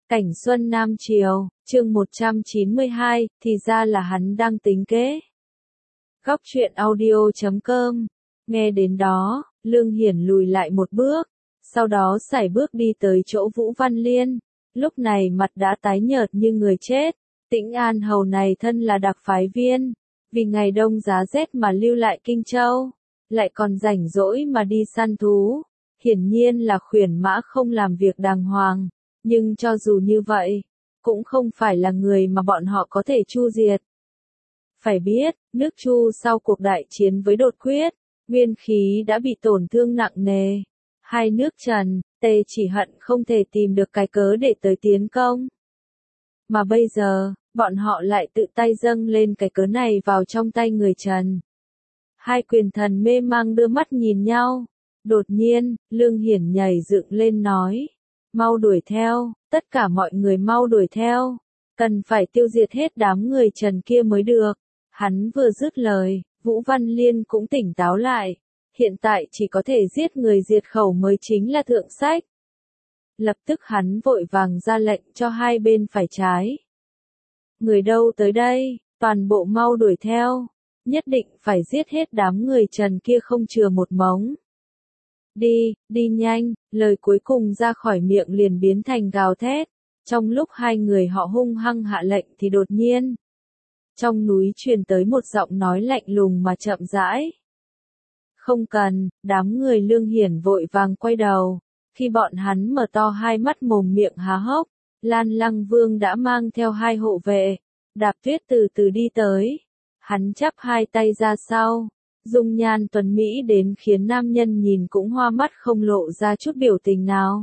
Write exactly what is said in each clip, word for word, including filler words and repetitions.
Cảnh Xuân Nam Triều, chương một trăm chín mươi hai, thì ra là hắn đang tính kế. Góc truyện audio chấm com, nghe đến đó, Lương Hiển lùi lại một bước, sau đó sải bước đi tới chỗ Vũ Văn Liên, lúc này mặt đã tái nhợt như người chết. Tĩnh An Hầu này thân là đặc phái viên, vì ngày đông giá rét mà lưu lại Kinh Châu, lại còn rảnh rỗi mà đi săn thú, hiển nhiên là khuyển mã không làm việc đàng hoàng. Nhưng cho dù như vậy, cũng không phải là người mà bọn họ có thể chu diệt. Phải biết, nước Chu sau cuộc đại chiến với Đột Quyết, nguyên khí đã bị tổn thương nặng nề. Hai nước Trần, Tề chỉ hận không thể tìm được cái cớ để tới tiến công. Mà bây giờ, bọn họ lại tự tay dâng lên cái cớ này vào trong tay người Trần. Hai quyền thần mê mang đưa mắt nhìn nhau. Đột nhiên, Lương Hiển nhảy dựng lên nói. Mau đuổi theo, tất cả mọi người mau đuổi theo, cần phải tiêu diệt hết đám người Trần kia mới được. Hắn vừa dứt lời, Vũ Văn Liên cũng tỉnh táo lại, hiện tại chỉ có thể giết người diệt khẩu mới chính là thượng sách. Lập tức hắn vội vàng ra lệnh cho hai bên phải trái. Người đâu tới đây, toàn bộ mau đuổi theo, nhất định phải giết hết đám người Trần kia không chừa một mống. Đi, đi nhanh, lời cuối cùng ra khỏi miệng liền biến thành gào thét. Trong lúc hai người họ hung hăng hạ lệnh thì đột nhiên, trong núi truyền tới một giọng nói lạnh lùng mà chậm rãi. Không cần, đám người Lương Hiển vội vàng quay đầu. Khi bọn hắn mở to hai mắt mồm miệng há hốc, Lan Lăng Vương đã mang theo hai hộ vệ, Đạp Tuyết từ từ đi tới. Hắn chắp hai tay ra sau. Dung nhan tuấn Mỹ đến khiến nam nhân nhìn cũng hoa mắt không lộ ra chút biểu tình nào.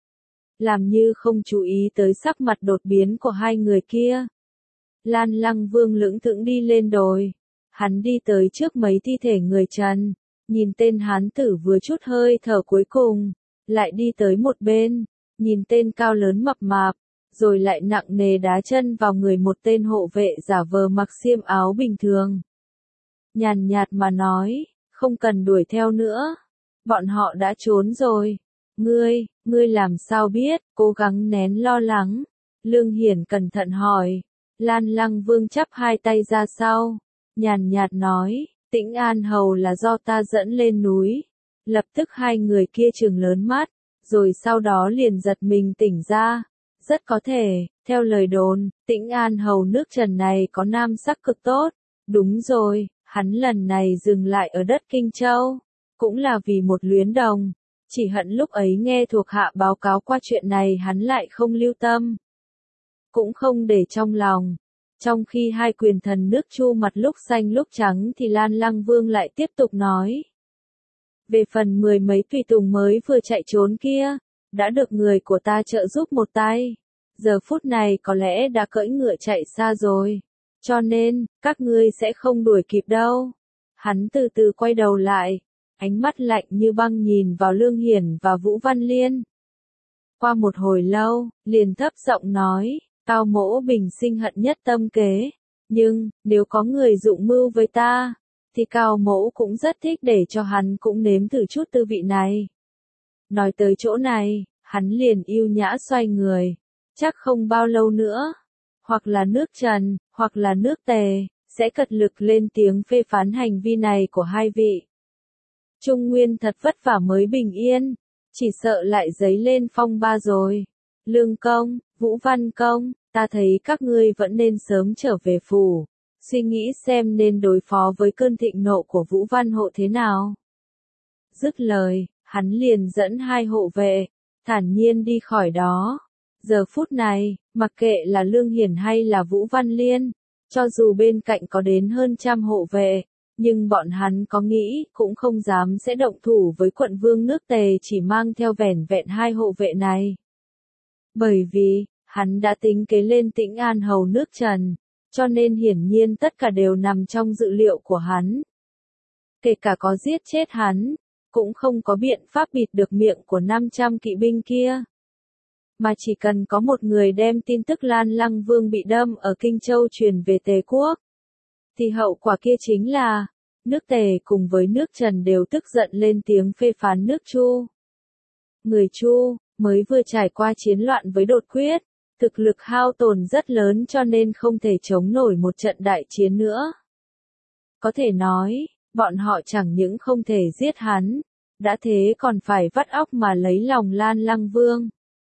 Làm như không chú ý tới sắc mặt đột biến của hai người kia. Lan Lăng Vương lững thững đi lên đồi. Hắn đi tới trước mấy thi thể người Trần. Nhìn tên hán tử vừa chút hơi thở cuối cùng. Lại đi tới một bên. Nhìn tên cao lớn mập mạp. Rồi lại nặng nề đá chân vào người một tên hộ vệ giả vờ mặc xiêm áo bình thường. Nhàn nhạt mà nói, không cần đuổi theo nữa. Bọn họ đã trốn rồi. Ngươi, ngươi làm sao biết, cố gắng nén lo lắng. Lương Hiển cẩn thận hỏi. Lan Lăng Vương chắp hai tay ra sau. Nhàn nhạt nói, Tĩnh An Hầu là do ta dẫn lên núi. Lập tức hai người kia trừng lớn mắt, rồi sau đó liền giật mình tỉnh ra. Rất có thể, theo lời đồn, Tĩnh An Hầu nước Trần này có nam sắc cực tốt. Đúng rồi. Hắn lần này dừng lại ở đất Kinh Châu, cũng là vì một luyến đồng, chỉ hận lúc ấy nghe thuộc hạ báo cáo qua chuyện này hắn lại không lưu tâm, cũng không để trong lòng. Trong khi hai quyền thần nước Chu mặt lúc xanh lúc trắng thì Lan Lăng Vương lại tiếp tục nói. Về phần mười mấy tùy tùng mới vừa chạy trốn kia, đã được người của ta trợ giúp một tay, giờ phút này có lẽ đã cưỡi ngựa chạy xa rồi. Cho nên, các ngươi sẽ không đuổi kịp đâu. Hắn từ từ quay đầu lại, ánh mắt lạnh như băng nhìn vào Lương Hiển và Vũ Văn Liên. Qua một hồi lâu, liền thấp giọng nói, Cao Mỗ bình sinh hận nhất tâm kế. Nhưng, nếu có người dụng mưu với ta, thì Cao Mỗ cũng rất thích để cho hắn cũng nếm thử chút tư vị này. Nói tới chỗ này, hắn liền yêu nhã xoay người. Chắc không bao lâu nữa. Hoặc là nước Trần, hoặc là nước Tề, sẽ cật lực lên tiếng phê phán hành vi này của hai vị. Trung Nguyên thật vất vả mới bình yên, chỉ sợ lại dấy lên phong ba rồi. Lương Công, Vũ Văn Công, ta thấy các ngươi vẫn nên sớm trở về phủ, suy nghĩ xem nên đối phó với cơn thịnh nộ của Vũ Văn Hộ thế nào. Dứt lời, hắn liền dẫn hai hộ vệ, thản nhiên đi khỏi đó. Giờ phút này, mặc kệ là Lương Hiển hay là Vũ Văn Liên, cho dù bên cạnh có đến hơn trăm hộ vệ, nhưng bọn hắn có nghĩ cũng không dám sẽ động thủ với quận vương nước Tề chỉ mang theo vẻn vẹn hai hộ vệ này. Bởi vì, hắn đã tính kế lên Tĩnh An Hầu nước Trần, cho nên hiển nhiên tất cả đều nằm trong dự liệu của hắn. Kể cả có giết chết hắn, cũng không có biện pháp bịt được miệng của năm trăm kỵ binh kia. Mà chỉ cần có một người đem tin tức Lan Lăng Vương bị đâm ở Kinh Châu truyền về Tề quốc, thì hậu quả kia chính là, nước Tề cùng với nước Trần đều tức giận lên tiếng phê phán nước Chu. Người Chu, mới vừa trải qua chiến loạn với Đột Quyết, Thực lực hao tổn rất lớn cho nên không thể chống nổi một trận đại chiến nữa. Có thể nói, bọn họ chẳng những không thể giết hắn, đã thế còn phải vắt óc mà lấy lòng Lan Lăng Vương.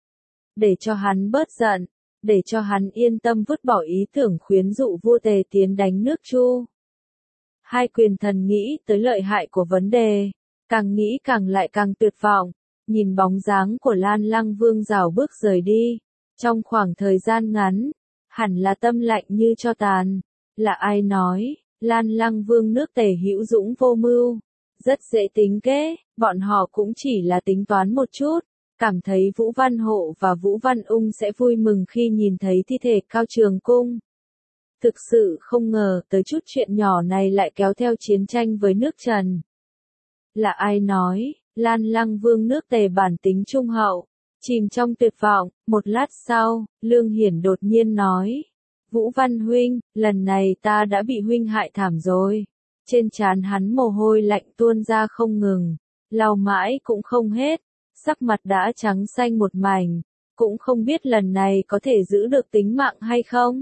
Để cho hắn bớt giận, để cho hắn yên tâm vứt bỏ ý tưởng khuyến dụ vua Tề tiến đánh nước Chu. Hai quyền thần nghĩ tới lợi hại của vấn đề, càng nghĩ càng lại càng tuyệt vọng, nhìn bóng dáng của Lan Lăng Vương rảo bước rời đi. Trong khoảng thời gian ngắn, hẳn là tâm lạnh như cho tàn. Là ai nói, Lan Lăng Vương nước Tề hữu dũng vô mưu, rất dễ tính kế, bọn họ cũng chỉ là tính toán một chút, cảm thấy Vũ Văn Hộ và Vũ Văn Ung sẽ vui mừng khi nhìn thấy thi thể Cao Trường Cung. Thực sự không ngờ tới chút chuyện nhỏ này lại kéo theo chiến tranh với nước Trần. Là ai nói, Lan Lăng Vương nước Tề bản tính trung hậu, chìm trong tuyệt vọng, một lát sau, Lương Hiển đột nhiên nói, Vũ Văn huynh, lần này ta đã bị huynh hại thảm rồi. Trên trán hắn mồ hôi lạnh tuôn ra không ngừng, lau mãi cũng không hết, sắc mặt đã trắng xanh một mảnh, cũng không biết lần này có thể giữ được tính mạng hay không.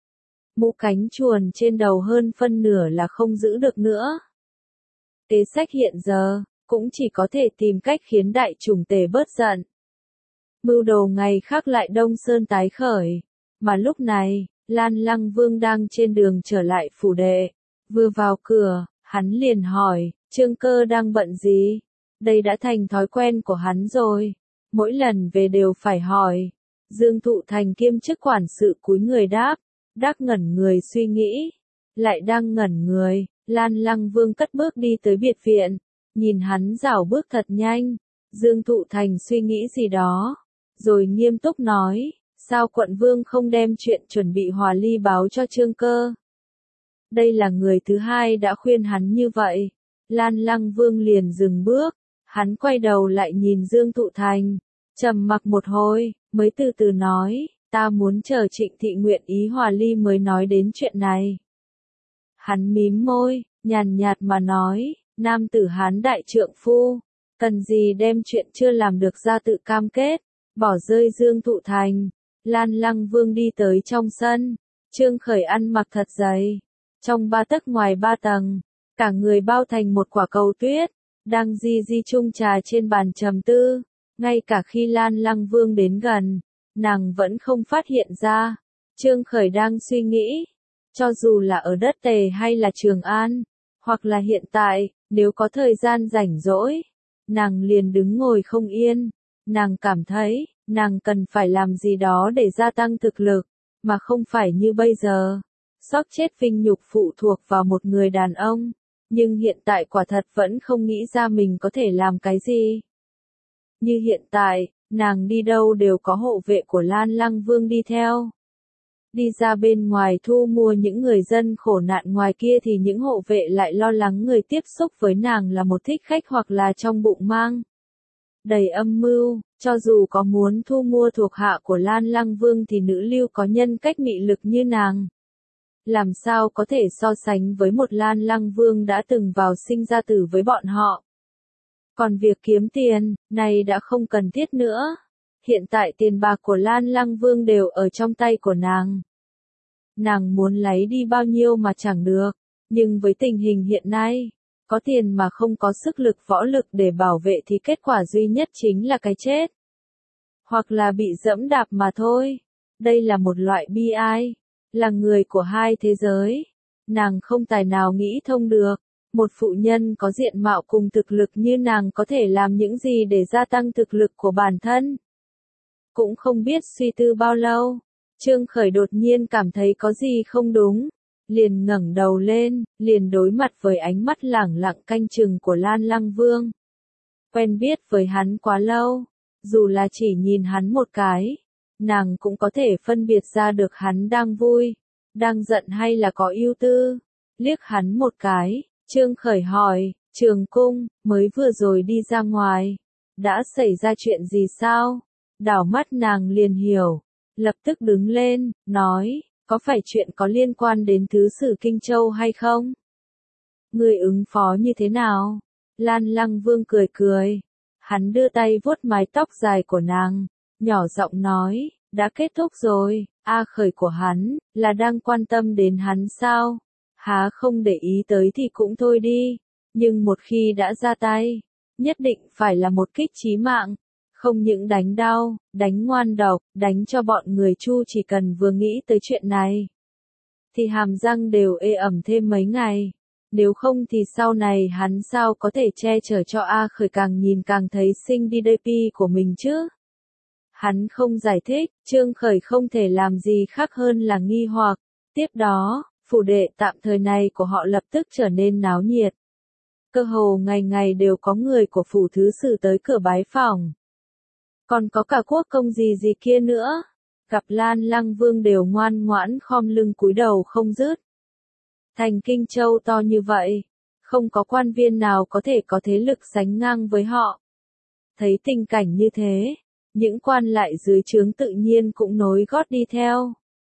Mũ cánh chuồn trên đầu hơn phân nửa là không giữ được nữa. Kế sách hiện giờ, cũng chỉ có thể tìm cách khiến đại chủng Tề bớt giận. Mưu đồ ngày khác lại Đông Sơn tái khởi, mà lúc này, Lan Lăng Vương đang trên đường trở lại phủ đệ. Vừa vào cửa, hắn liền hỏi, Trương Cơ đang bận gì? Đây đã thành thói quen của hắn rồi. Mỗi lần về đều phải hỏi. Dương Thụ Thành kiêm chức quản sự cúi người đáp. Đắc ngẩn người suy nghĩ. Lại đang ngẩn người, Lan Lăng Vương cất bước đi tới biệt viện. Nhìn hắn rảo bước thật nhanh. Dương Thụ Thành suy nghĩ gì đó. Rồi nghiêm túc nói, sao quận vương không đem chuyện chuẩn bị hòa ly báo cho Trương Cơ? Đây là người thứ hai đã khuyên hắn như vậy. Lan Lăng Vương liền dừng bước, hắn quay đầu lại nhìn Dương Thụ Thành, trầm mặc một hồi, mới từ từ nói, ta muốn chờ Trịnh Thị nguyện ý hòa ly mới nói đến chuyện này. Hắn mím môi, nhàn nhạt mà nói, nam tử Hán đại trượng phu, cần gì đem chuyện chưa làm được ra tự cam kết, bỏ rơi Dương Thụ Thành. Lan Lăng Vương đi tới trong sân, Trương Khởi ăn mặc thật dày, trong ba tấc ngoài ba tầng, cả người bao thành một quả cầu tuyết, đang di di chung trà trên bàn trầm tư, ngay cả khi Lan Lăng Vương đến gần, nàng vẫn không phát hiện ra. Trương Khởi đang suy nghĩ, cho dù là ở đất Tề hay là Trường An, hoặc là hiện tại, nếu có thời gian rảnh rỗi, nàng liền đứng ngồi không yên, nàng cảm thấy, nàng cần phải làm gì đó để gia tăng thực lực, mà không phải như bây giờ. Sót chết vinh nhục phụ thuộc vào một người đàn ông, nhưng hiện tại quả thật vẫn không nghĩ ra mình có thể làm cái gì. Như hiện tại, nàng đi đâu đều có hộ vệ của Lan Lăng Vương đi theo. Đi ra bên ngoài thu mua những người dân khổ nạn ngoài kia thì những hộ vệ lại lo lắng người tiếp xúc với nàng là một thích khách hoặc là trong bụng mang đầy âm mưu. Cho dù có muốn thu mua thuộc hạ của Lan Lăng Vương thì nữ lưu có nhân cách mị lực như nàng, làm sao có thể so sánh với một Lan Lăng Vương đã từng vào sinh ra tử với bọn họ. Còn việc kiếm tiền, này đã không cần thiết nữa. Hiện tại tiền bạc của Lan Lăng Vương đều ở trong tay của nàng. Nàng muốn lấy đi bao nhiêu mà chẳng được, nhưng với tình hình hiện nay, có tiền mà không có sức lực võ lực để bảo vệ thì kết quả duy nhất chính là cái chết. Hoặc là bị dẫm đạp mà thôi. Đây là một loại bi ai. Là người của hai thế giới. Nàng không tài nào nghĩ thông được. Một phụ nhân có diện mạo cùng thực lực như nàng có thể làm những gì để gia tăng thực lực của bản thân. Cũng không biết suy tư bao lâu. Trương Khởi đột nhiên cảm thấy có gì không đúng. Liền ngẩng đầu lên, liền đối mặt với ánh mắt lẳng lặng canh chừng của Lan Lăng Vương. Quen biết với hắn quá lâu, dù là chỉ nhìn hắn một cái, nàng cũng có thể phân biệt ra được hắn đang vui, đang giận hay là có ưu tư. Liếc hắn một cái, Trương Khởi hỏi, Trường Cung, mới vừa rồi đi ra ngoài, đã xảy ra chuyện gì sao? Đảo mắt nàng liền hiểu, lập tức đứng lên, nói, có phải chuyện có liên quan đến thứ sử Kinh Châu hay không? Người ứng phó như thế nào? Lan Lăng Vương cười cười, hắn đưa tay vuốt mái tóc dài của nàng, nhỏ giọng nói, đã kết thúc rồi, A Khởi của hắn, là đang quan tâm đến hắn sao? Há không để ý tới thì cũng thôi đi, nhưng một khi đã ra tay, nhất định phải là một kích chí mạng, không những đánh đau, đánh ngoan độc, đánh cho bọn người Chu chỉ cần vừa nghĩ tới chuyện này, thì hàm răng đều ê ẩm thêm mấy ngày. Nếu không thì sau này hắn sao có thể che chở cho A Khởi càng nhìn càng thấy xinh đi đê pê của mình chứ? Hắn không giải thích, Trương Khởi không thể làm gì khác hơn là nghi hoặc. Tiếp đó, phủ đệ tạm thời này của họ lập tức trở nên náo nhiệt. Cơ hồ ngày ngày đều có người của phủ thứ sử tới cửa bái phỏng. Còn có cả quốc công gì gì kia nữa. Gặp Lan Lăng Vương đều ngoan ngoãn khom lưng cúi đầu không dứt. Thành Kinh Châu to như vậy, không có quan viên nào có thể có thế lực sánh ngang với họ. Thấy tình cảnh như thế, những quan lại dưới trướng tự nhiên cũng nối gót đi theo.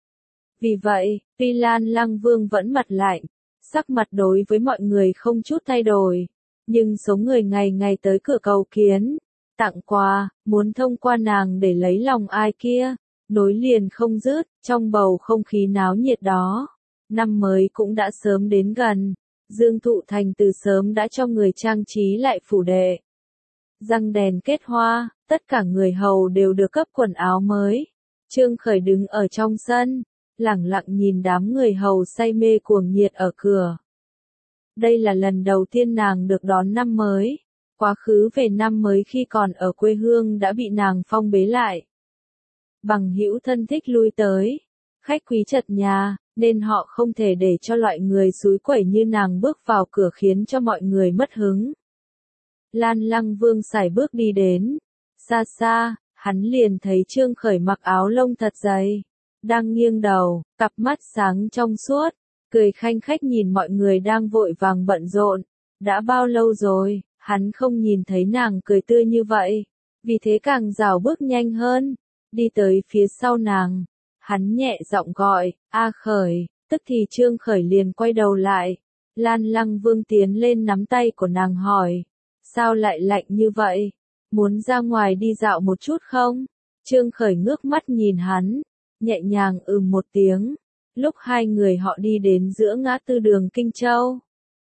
Vì vậy, tuy Lan Lăng Vương vẫn mặt lạnh, sắc mặt đối với mọi người không chút thay đổi, nhưng số người ngày ngày tới cửa cầu kiến, tặng quà, muốn thông qua nàng để lấy lòng ai kia, nối liền không dứt. Trong bầu không khí náo nhiệt đó, năm mới cũng đã sớm đến gần. Dương Thụ Thành từ sớm đã cho người trang trí lại phủ đệ. Răng đèn kết hoa, tất cả người hầu đều được cấp quần áo mới. Trương Khởi đứng ở trong sân, lẳng lặng nhìn đám người hầu say mê cuồng nhiệt ở cửa. Đây là lần đầu tiên nàng được đón năm mới. Quá khứ về năm mới khi còn ở quê hương đã bị nàng phong bế lại. Bằng hữu thân thích lui tới, khách quý chật nhà, nên họ không thể để cho loại người xúi quẩy như nàng bước vào cửa khiến cho mọi người mất hứng. Lan Lăng Vương sải bước đi đến, xa xa, hắn liền thấy Trương Khởi mặc áo lông thật dày, đang nghiêng đầu, cặp mắt sáng trong suốt, cười khanh khách nhìn mọi người đang vội vàng bận rộn. Đã bao lâu rồi, hắn không nhìn thấy nàng cười tươi như vậy, vì thế càng rảo bước nhanh hơn, đi tới phía sau nàng. Hắn nhẹ giọng gọi, A Khởi, tức thì Trương Khởi liền quay đầu lại. Lan Lăng Vương tiến lên nắm tay của nàng hỏi, sao lại lạnh như vậy? Muốn ra ngoài đi dạo một chút không? Trương Khởi ngước mắt nhìn hắn, nhẹ nhàng ừm một tiếng. Lúc hai người họ đi đến giữa ngã tư đường Kinh Châu,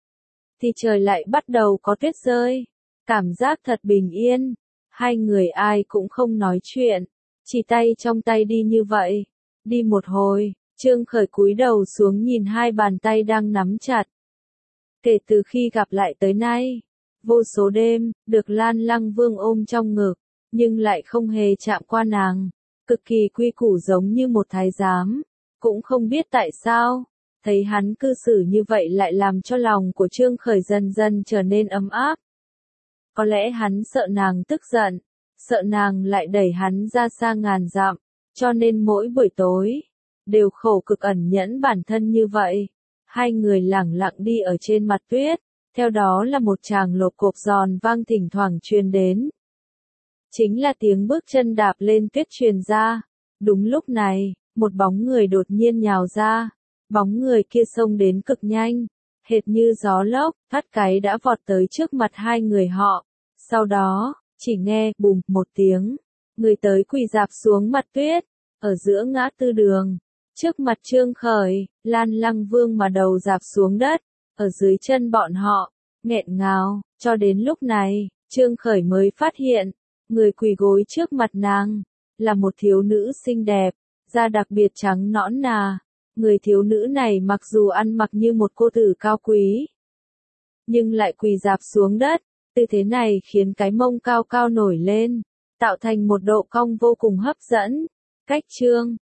thì trời lại bắt đầu có tuyết rơi. Cảm giác thật bình yên. Hai người ai cũng không nói chuyện, chỉ tay trong tay đi như vậy. Đi một hồi, Trương Khởi cúi đầu xuống nhìn hai bàn tay đang nắm chặt. Kể từ khi gặp lại tới nay, vô số đêm, được Lan Lăng Vương ôm trong ngực, nhưng lại không hề chạm qua nàng, cực kỳ quy củ giống như một thái giám. Cũng không biết tại sao, thấy hắn cư xử như vậy lại làm cho lòng của Trương Khởi dần dần trở nên ấm áp. Có lẽ hắn sợ nàng tức giận, sợ nàng lại đẩy hắn ra xa ngàn dặm, cho nên mỗi buổi tối, đều khổ cực ẩn nhẫn bản thân như vậy. Hai người lẳng lặng đi ở trên mặt tuyết, theo đó là một tràng lộp cộp giòn vang thỉnh thoảng truyền đến. Chính là tiếng bước chân đạp lên tuyết truyền ra. Đúng lúc này, một bóng người đột nhiên nhào ra. Bóng người kia xông đến cực nhanh, hệt như gió lốc, thoát cái đã vọt tới trước mặt hai người họ. Sau đó, chỉ nghe bùm một tiếng, người tới quỳ rạp xuống mặt tuyết, ở giữa ngã tư đường. Trước mặt Trương Khởi, Lan Lăng Vương mà đầu rạp xuống đất, ở dưới chân bọn họ, nghẹn ngào. Cho đến lúc này, Trương Khởi mới phát hiện, người quỳ gối trước mặt nàng, là một thiếu nữ xinh đẹp, da đặc biệt trắng nõn nà. Người thiếu nữ này mặc dù ăn mặc như một cô tử cao quý, nhưng lại quỳ rạp xuống đất. Tư thế này khiến cái mông cao cao nổi lên, tạo thành một độ cong vô cùng hấp dẫn. Cách Trương